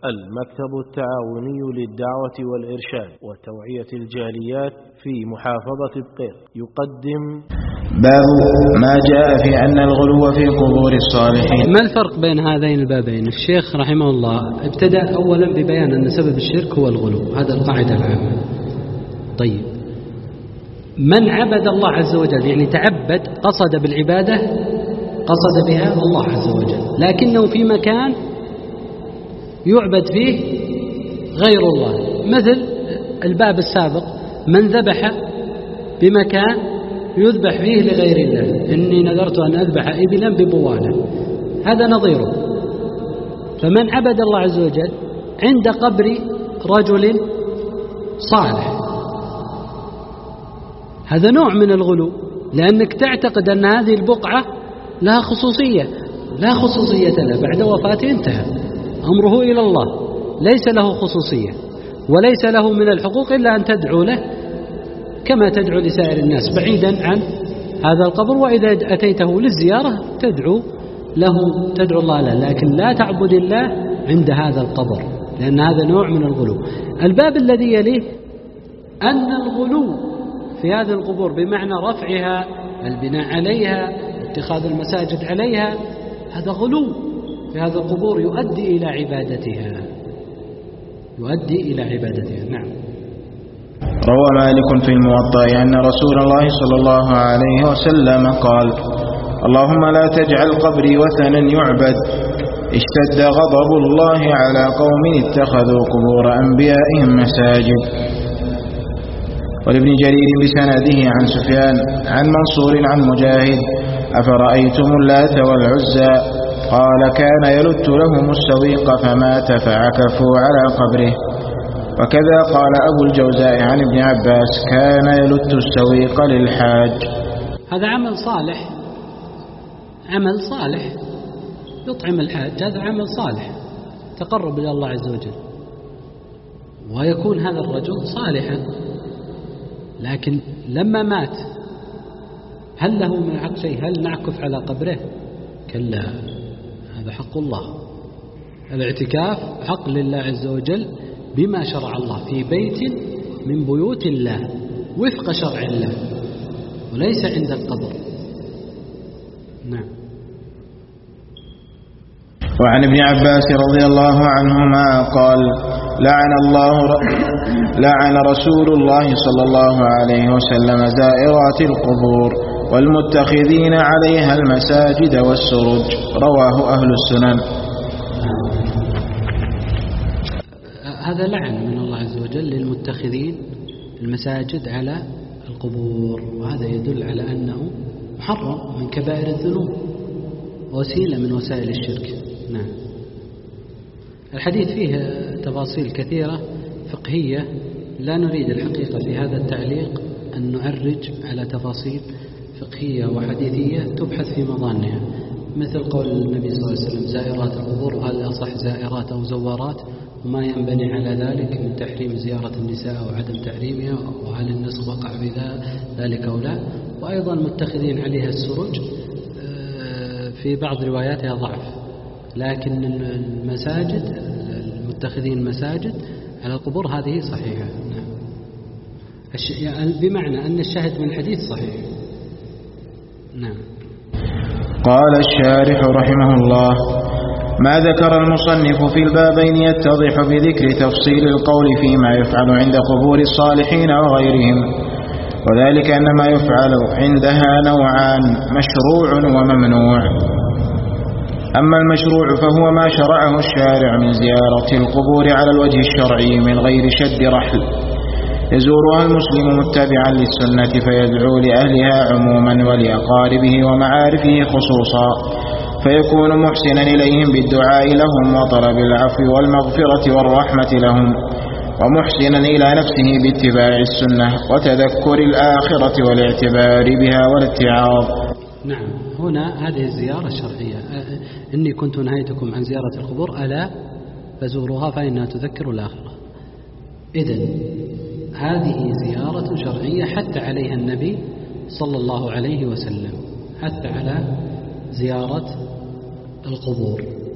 المكتب التعاوني للدعوة والإرشاد وتوعية الجاليات في محافظة بقير يقدم باب ما جاء في أن الغلو في قبور الصالحين. ما الفرق بين هذين البابين؟ الشيخ رحمه الله ابتدأ أولا ببيان أن سبب الشرك هو الغلو، هذا القاعدة العامة. طيب، من عبد الله عز وجل يعني تعبد قصد بالعبادة قصد بها الله عز وجل، لكنه في مكان يعبد فيه غير الله، مثل الباب السابق من ذبح بمكان يذبح فيه لغير الله، إني نذرت أن أذبح إبلا ببوانة، هذا نظيره. فمن عبد الله عز وجل عند قبر رجل صالح، هذا نوع من الغلو، لأنك تعتقد أن هذه البقعة لها خصوصية، لا خصوصية له، بعد وفاته انتهى أمره إلى الله، ليس له خصوصية وليس له من الحقوق إلا أن تدعو له كما تدعو لسائر الناس بعيدا عن هذا القبر، وإذا أتيته للزيارة تدعو الله له، لكن لا تعبد الله عند هذا القبر، لأن هذا نوع من الغلو. الباب الذي يليه أن الغلو في هذه القبور بمعنى رفعها، البناء عليها، اتخاذ المساجد عليها، هذا غلو في هذه القبور يؤدي إلى عبادتها. نعم. روى مالك في الموطأ أن رسول الله صلى الله عليه وسلم قال: اللهم لا تجعل قبري وثنا يعبد، اشتد غضب الله على قوم اتخذوا قبور أنبيائهم مساجد. ولابن جرير بسنده عن سفيان عن منصور عن مجاهد: أفرأيتم اللات والعزى؟ قال: كان يلت لهم السويق فمات فعكفوا على قبره. وكذا قال أبو الجوزاء عن ابن عباس: كان يلت السويق للحاج. هذا عمل صالح يطعم الحاج، هذا عمل صالح تقرب إلى الله عز وجل، ويكون هذا الرجل صالحا، لكن لما مات هل له من حق شيء؟ هل نعكف على قبره؟ كلا، هذا حق الله. الاعتكاف حق لله عز وجل بما شرع الله في بيت من بيوت الله وفق شرع الله، وليس عند القبر. نعم. وعن ابن عباس رضي الله عنهما قال: لعن رسول الله صلى الله عليه وسلم زائرات القبور والمتخذين عليها المساجد والسرج. رواه أهل السنن. هذا لعن من الله عز وجل للمتخذين المساجد على القبور، وهذا يدل على أنه محرم من كبائر الذنوب، وسيلة من وسائل الشرك. نعم. الحديث فيه تفاصيل كثيرة فقهية، لا نريد الحقيقة في هذا التعليق أن نعرج على تفاصيل فقهية وحديثية تبحث في مظانها، مثل قول النبي صلى الله عليه وسلم: زائرات القبور، وهل أصح زائرات أو زوارات، وما ينبني على ذلك من تحريم زيارة النساء أو عدم تحريمها، وهل النسخ وقع في ذلك أو لا، وأيضا متخذين عليها السرج في بعض رواياتها ضعف، لكن المساجد المتخذين المساجد على القبور هذه صحيحة. نعم. بمعنى أن الشاهد من الحديث صحيح. نعم. قال الشارح رحمه الله: ما ذكر المصنف في البابين يتضح بذكر تفصيل القول فيما يفعل عند قبور الصالحين وغيرهم، وذلك أن ما يفعل عندها نوعان: مشروع وممنوع. أما المشروع فهو ما شرعه الشارع من زيارة القبور على الوجه الشرعي من غير شد رحل، يزورها المسلم متبعا للسنة فيدعو لأهلها عموما ولأقاربه ومعارفه خصوصا، فيكون محسنا إليهم بالدعاء لهم وطلب العفو والمغفرة والرحمة لهم، ومحسنا إلى نفسه باتباع السنة وتذكر الآخرة والاعتبار بها والاتعاظ. نعم. هنا هذه الزيارة الشرعية: إني كنت نهيتكم عن زيارة القبور ألا فزوروها فإنها تذكر الآخرة. إذن هذه زيارة شرعية حتى عليها النبي صلى الله عليه وسلم، حتى على زيارة القبور،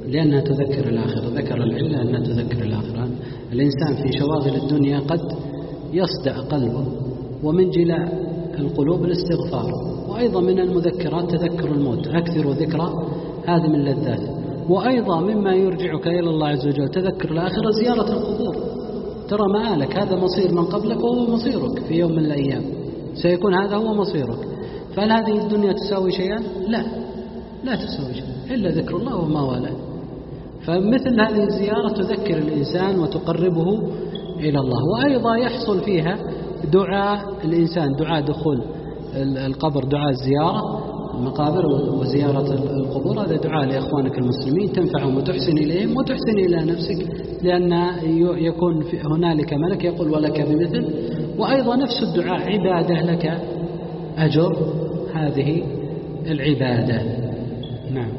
لأنها تذكر الآخرة. ذكر العلة أنها تذكر الآخرة. الإنسان في شواغل الدنيا قد يصدأ قلبه، ومن جلاء القلوب الاستغفار، وأيضا من المذكرات تذكر الموت، أكثر ذكرى هذه من اللذات. وأيضا مما يرجعك إلى الله عز وجل تذكر الآخرة زيارة القبور. ترى مآلك، هذا مصير من قبلك وهو مصيرك في يوم من الأيام، سيكون هذا هو مصيرك. فهل هذه الدنيا تساوي شيئا؟ لا تساوي شيئا إلا ذكر الله وما والاه. فمثل هذه الزيارة تذكر الإنسان وتقربه إلى الله. وأيضا يحصل فيها دعاء الإنسان، دعاء دخول القبر، دعاء الزيارة المقابر وزيارة القبور، هذا دعاء لإخوانك المسلمين تنفعهم وتحسن إليهم وتحسن إلى نفسك، لأن يكون هنالك ملك يقول ولك بمثل. وأيضا نفس الدعاء عبادة لك أجر هذه العبادة. نعم.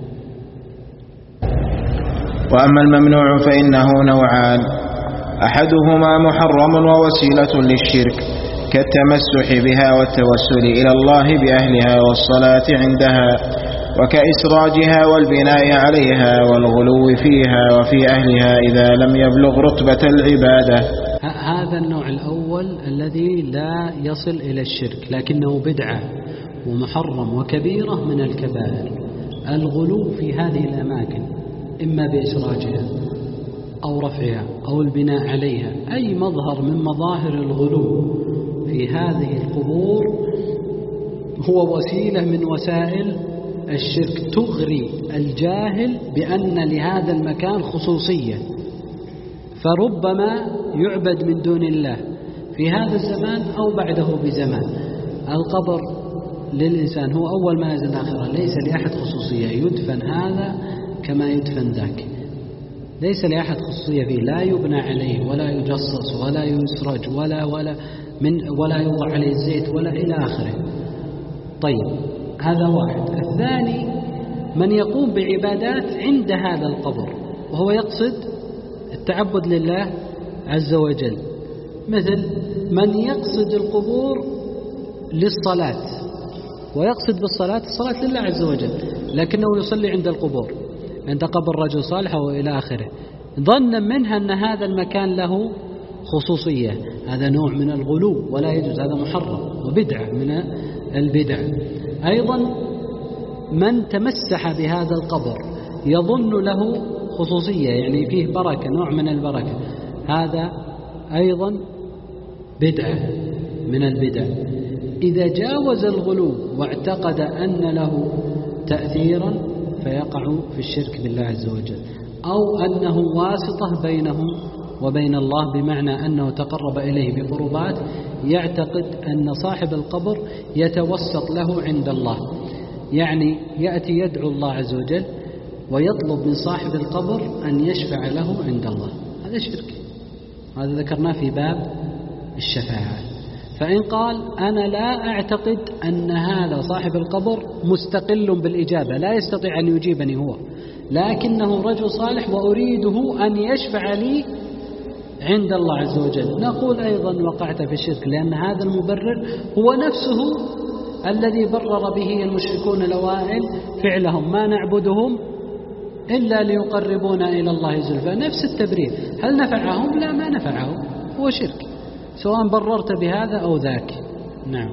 وأما الممنوع فإنه نوعان: أحدهما محرم ووسيلة للشرك كالتمسح بها والتوسل إلى الله بأهلها والصلاة عندها، وكإسراجها والبناء عليها والغلو فيها وفي أهلها إذا لم يبلغ رتبة العبادة. هذا النوع الأول الذي لا يصل إلى الشرك لكنه بدعة ومحرم وكبيرة من الكبائر. الغلو في هذه الأماكن إما بإسراجها أو رفعها أو البناء عليها، أي مظهر من مظاهر الغلو في هذه القبور هو وسيلة من وسائل الشرك تغري الجاهل بأن لهذا المكان خصوصية، فربما يعبد من دون الله في هذا الزمان أو بعده بزمان. القبر للإنسان هو أول ما ينزل الآخرة، ليس لأحد خصوصية، يدفن هذا كما يدفن ذاك، ليس لأحد خصوصية فيه، لا يبنى عليه ولا يجصص ولا يسرج ولا يوضع عليه الزيت ولا إلى آخره. طيب، هذا واحد. الثاني من يقوم بعبادات عند هذا القبر وهو يقصد التعبد لله عز وجل، مثل من يقصد القبور للصلاة ويقصد بالصلاة الصلاة لله عز وجل، لكنه يصلي عند القبور، عند قبر رجل صالح وإلى آخره، ظنا منها أن هذا المكان له خصوصية. هذا نوع من الغلو ولا يجوز، هذا محرم وبدعة من البدع. أيضا من تمسح بهذا القبر يظن له خصوصية، يعني فيه بركة، نوع من البركة، هذا أيضا بدعة من البدع. إذا جاوز الغلو واعتقد أن له تأثيرا فيقع في الشرك بالله عز وجل، أو أنه واسطة بينه وبين الله، بمعنى أنه تقرب إليه بقربات يعتقد أن صاحب القبر يتوسط له عند الله، يعني يأتي يدعو الله عز وجل ويطلب من صاحب القبر أن يشفع له عند الله. هذا شرك، هذا ذكرناه في باب الشفاعة. فإن قال أنا لا أعتقد أن هذا صاحب القبر مستقل بالإجابة، لا يستطيع أن يجيبني هو، لكنه رجل صالح وأريده أن يشفع لي عند الله عز وجل، نقول أيضا وقعت في الشرك، لأن هذا المبرر هو نفسه الذي برر به المشركون الأوائل فعلهم، ما نعبدهم إلا ليقربونا إلى الله زلفى، نفس التبرير. هل نفعهم؟ لا، ما نفعهم، هو شرك، سواء بررت بهذا أو ذاك. نعم.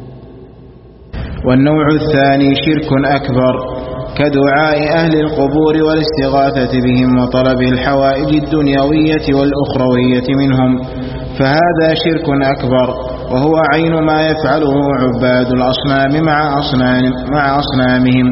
والنوع الثاني شرك أكبر كدعاء أهل القبور والاستغاثة بهم وطلب الحوائج الدنيوية والأخروية منهم، فهذا شرك أكبر، وهو عين ما يفعله عباد الأصنام مع أصنامهم.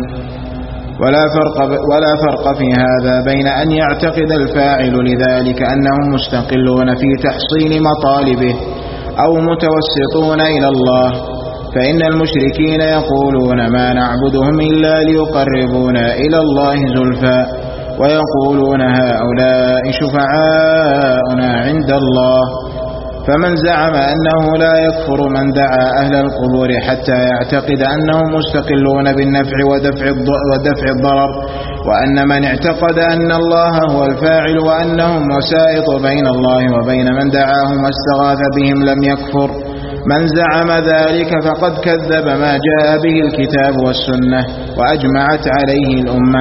ولا فرق في هذا بين أن يعتقد الفاعل لذلك أنهم مستقلون في تحصيل مطالبه أو متوسطون إلى الله، فإن المشركين يقولون ما نعبدهم إلا ليقربونا إلى الله زلفى، ويقولون هؤلاء شفعاؤنا عند الله. فمن زعم أنه لا يكفر من دعا أهل القبور حتى يعتقد أنهم مستقلون بالنفع ودفع الضرر، وأن من اعتقد أن الله هو الفاعل وأنهم وسائط بين الله وبين من دعاهم واستغاث بهم لم يكفر. من زعم ذلك فقد كذب ما جاء به الكتاب والسنة وأجمعت عليه الأمة،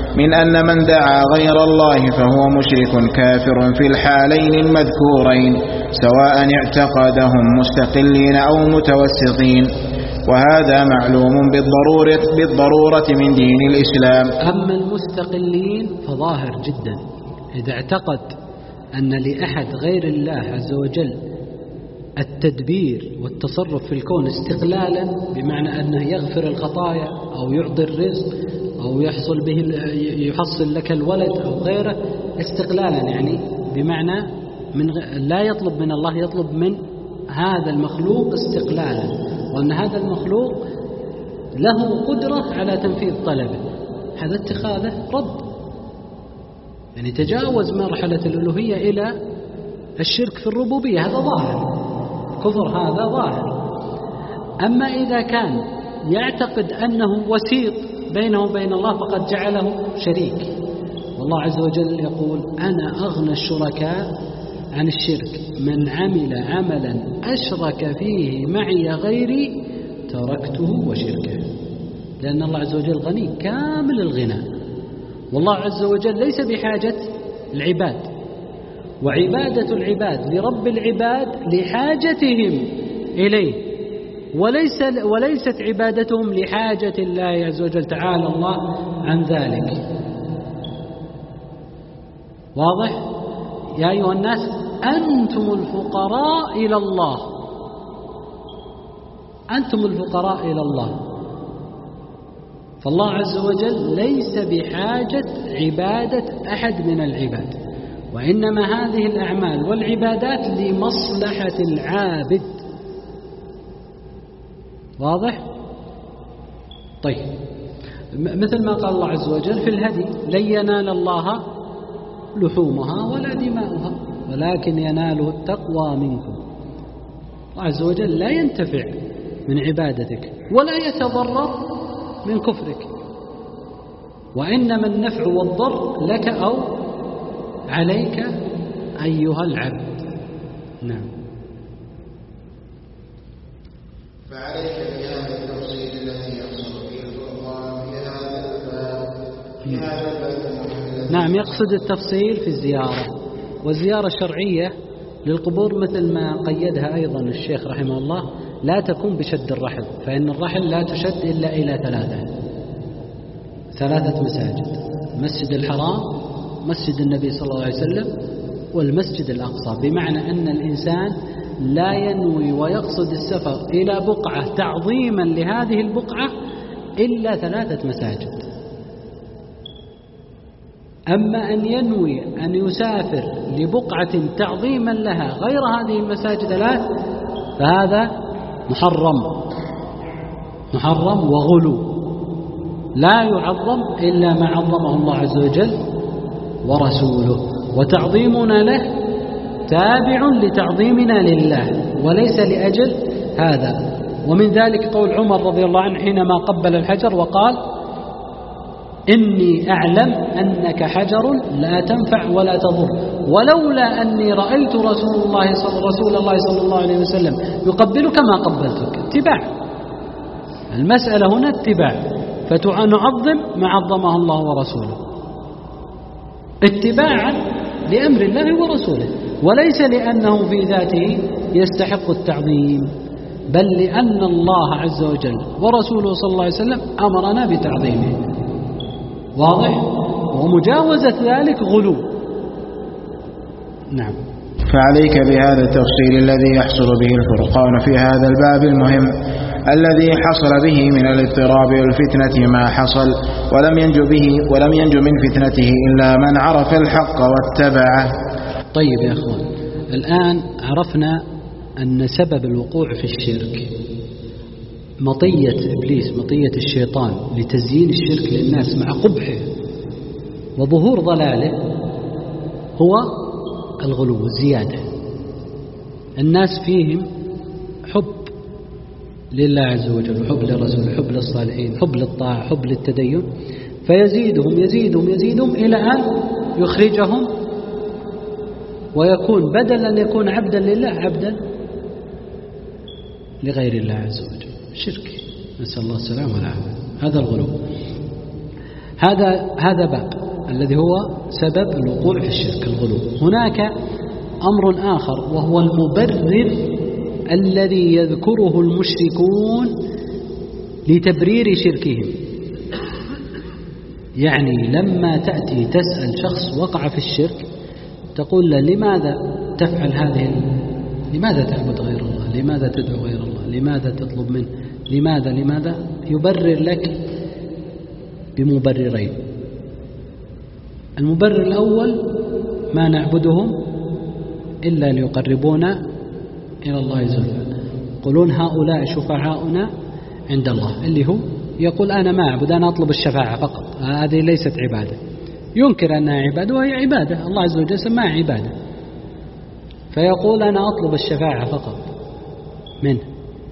من أن من دعا غير الله فهو مشرك كافر في الحالين المذكورين سواء اعتقدهم مستقلين أو متوسطين، وهذا معلوم بالضرورة من دين الإسلام. أما المستقلين فظاهر جدا، إذا اعتقد أن لأحد غير الله عز وجل التدبير والتصرف في الكون استقلالا، بمعنى أنه يغفر الخطايا أو يعطي الرزق أو يحصل لك الولد أو غيره استقلالا، يعني بمعنى لا يطلب من الله، يطلب من هذا المخلوق استقلالا، وأن هذا المخلوق له قدرة على تنفيذ طلبه، هذا اتخاذه رب، يعني تجاوز مرحلة الألوهية إلى الشرك في الربوبية، هذا ظاهر كفر، هذا ظاهر. أما إذا كان يعتقد أنه وسيط بينه وبين الله فقد جعله شريك، والله عز وجل يقول أنا أغنى الشركاء عن الشرك، من عمل عملا أشرك فيه معي غيري تركته وشركه، لأن الله عز وجل غني كامل الغنى، والله عز وجل ليس بحاجة العباد، وعبادة العباد لرب العباد لحاجتهم إليه، وليست عبادتهم لحاجة الله عز وجل، تعالى الله عن ذلك. واضح؟ يا أيها الناس أنتم الفقراء إلى الله، أنتم الفقراء إلى الله، فالله عز وجل ليس بحاجة عبادة أحد من العباد، وإنما هذه الأعمال والعبادات لمصلحة العابد. واضح؟ طيب، مثل ما قال الله عز وجل في الهدي لن ينال الله لحومها ولا دماؤها ولكن يناله التقوى منكم. الله عز وجل لا ينتفع من عبادتك ولا يتضرر من كفرك، وإنما النفع والضر لك أو عليك أيها العبد. نعم. فعليك بهذا التفصيل الذي يقصد به القرآن في هذا الباب. نعم، يقصد التفصيل في الزيارة، والزيارة الشرعية للقبور مثل ما قيدها أيضا الشيخ رحمه الله لا تكون بشد الرحل، فإن الرحل لا تشد إلا إلى ثلاثة مساجد: مسجد الحرام، مسجد النبي صلى الله عليه وسلم، والمسجد الأقصى، بمعنى أن الإنسان لا ينوي ويقصد السفر إلى بقعة تعظيما لهذه البقعة إلا 3 مساجد. أما أن ينوي أن يسافر لبقعة تعظيما لها غير هذه المساجد 3 فهذا محرم وغلو، لا يعظم إلا ما عظمه الله عز وجل ورسوله، وتعظيمنا له تابع لتعظيمنا لله وليس لأجل هذا. ومن ذلك قول عمر رضي الله عنه حينما قبل الحجر وقال: إني أعلم أنك حجر لا تنفع ولا تضر، ولولا أني رأيت رسول الله صلى الله عليه وسلم يقبلك ما قبلتك. اتباع، المسألة هنا اتباع، فنعظم ما عظمه الله ورسوله اتباعا لأمر الله ورسوله، وليس لأنه في ذاته يستحق التعظيم، بل لأن الله عز وجل ورسوله صلى الله عليه وسلم أمرنا بتعظيمه. واضح؟ ومجاوزة ذلك غلو. نعم. فعليك بهذا التفصيل الذي يحصل به الفرقان في هذا الباب المهم الذي حصل به من الاضطراب والفتنة ما حصل، ولم ينجو من فتنته إلا من عرف الحق واتبعه. طيب يا أخوان، الآن عرفنا أن سبب الوقوع في الشرك مطية إبليس، مطية الشيطان لتزيين الشرك للناس مع قبحه وظهور ضلاله هو الغلو والزيادة. الناس فيهم حب لله عز وجل، حب للرسول، حب للصالحين، حب للطاعة، حب للتدين، فيزيدهم إلى أن يخرجهم ويكون بدل أن يكون عبدا لله عبدا لغير الله عز وجل، شرك، نسأل الله السلامة والعافية. هذا الغلو. هذا باب الذي هو سبب الوقوع في الشرك، الغلو. هناك أمر آخر وهو المبرر الذي يذكره المشركون لتبرير شركهم. يعني لما تأتي تسأل شخص وقع في الشرك تقول له لماذا تفعل لماذا تعبد غير الله، لماذا تدعو غير الله، لماذا تطلب منه، لماذا يبرر لك بمبررين. المبرر الأول ما نعبدهم إلا ليقربونا إلى الله زلفى، يقولون هؤلاء شفعاؤنا عند الله، اللي هو يقول أنا ما أعبد، أنا أطلب الشفاعة فقط، هذه ليست عبادة، ينكر أنها عبادة وهي عبادة، الله عز وجل سماها عبادة، فيقول أنا أطلب الشفاعة فقط منه.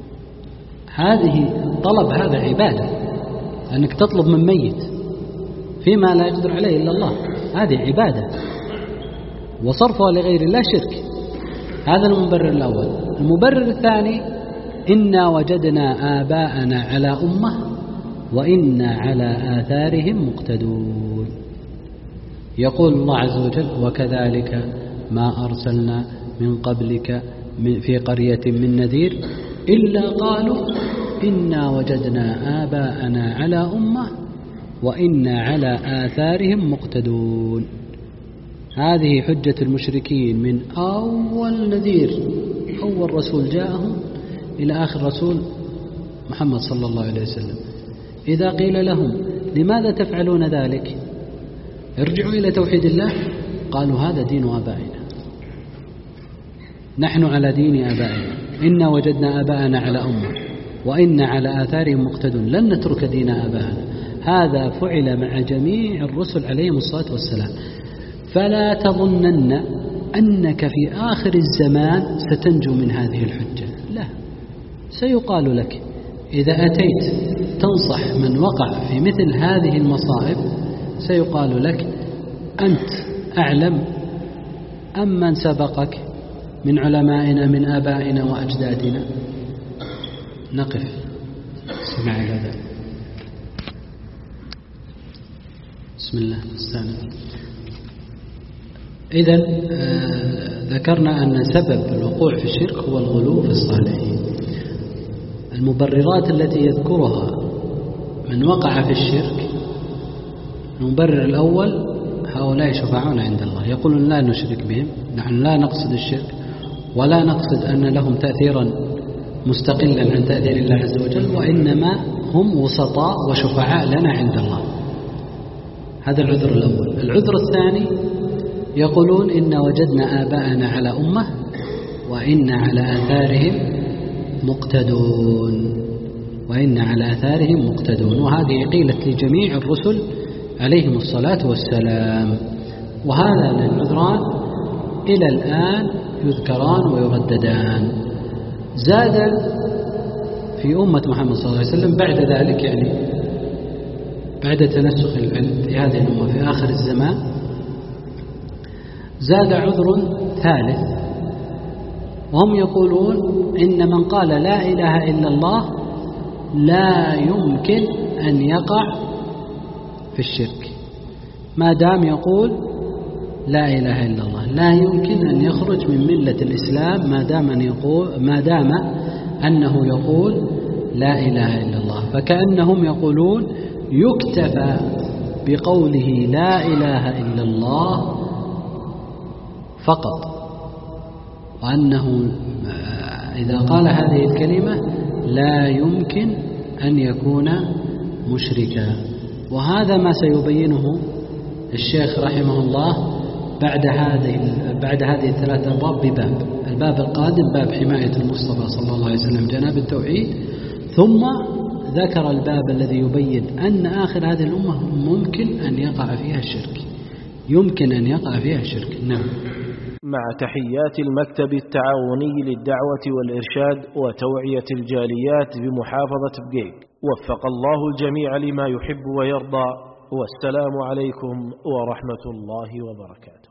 الطلب هذا عبادة، أنك تطلب من ميت فيما لا يقدر عليه إلا الله، هذه عبادة، وصرفها لغير الله شرك. هذا المبرر الأول. المبرر الثاني إنا وجدنا آباءنا على أمة وإنا على آثارهم مقتدون. يقول الله عز وجل وكذلك ما أرسلنا من قبلك في قرية من نذير إلا قالوا إنا وجدنا آباءنا على أمة وإنا على آثارهم مقتدون. هذه حجة المشركين من أول نذير، أول رسول جاءهم إلى آخر رسول محمد صلى الله عليه وسلم. إذا قيل لهم لماذا تفعلون ذلك، ارجعوا إلى توحيد الله، قالوا هذا دين آبائنا، نحن على دين آبائنا، إنا وجدنا آباءنا على أمة وإنا على آثارهم مقتدون، لن نترك دين آبائنا. هذا فعل مع جميع الرسل عليهم الصلاة والسلام. فلا تظنن أنك في آخر الزمان ستنجو من هذه الحجة، لا، سيقال لك إذا أتيت تنصح من وقع في مثل هذه المصائب سيقال لك أنت أعلم أم من سبقك من علمائنا من آبائنا وأجدادنا. نقف سمع هذا. بسم الله الرحمن. إذن ذكرنا أن سبب الوقوع في الشرك هو الغلو في الصالحين. المبررات التي يذكرها من وقع في الشرك، المبرر الأول هؤلاء شفعاؤنا عند الله، يقولون لا نشرك بهم، نحن لا نقصد الشرك ولا نقصد أن لهم تأثيرا مستقلا عن تأثير الله عز وجل، وإنما هم وسطاء وشفعاء لنا عند الله. هذا العذر الأول. العذر الثاني يقولون إن وجدنا آباءنا على أمة وإن على آثارهم مقتدون، وإن على آثارهم مقتدون، وهذه قيلت لجميع الرسل عليهم الصلاة والسلام. وهذا العذران إلى الآن يذكران ويرددان. زاد في أمة محمد صلى الله عليه وسلم بعد ذلك، يعني بعد تنسخ العلم في هذه الأمة في آخر الزمان، زاد عذر ثالث، وهم يقولون إن من قال لا إله إلا الله لا يمكن أن يقع في الشرك، ما دام يقول لا إله إلا الله لا يمكن أن يخرج من ملة الإسلام ما دام أنه يقول لا إله إلا الله. فكأنهم يقولون يكتفى بقوله لا إله إلا الله فقط، وأنه إذا قال هذه الكلمة لا يمكن أن يكون مشركا. وهذا ما سيبينه الشيخ رحمه الله بعد هذه الثلاث أبواب بباب. الباب القادم باب حماية المصطفى صلى الله عليه وسلم جناب التوحيد، ثم ذكر الباب الذي يبين أن آخر هذه الأمة ممكن أن يقع فيها الشرك، يمكن أن يقع فيها الشرك. نعم. مع تحيات المكتب التعاوني للدعوة والإرشاد وتوعية الجاليات بمحافظة بقيق، وفق الله الجميع لما يحب ويرضى، والسلام عليكم ورحمة الله وبركاته.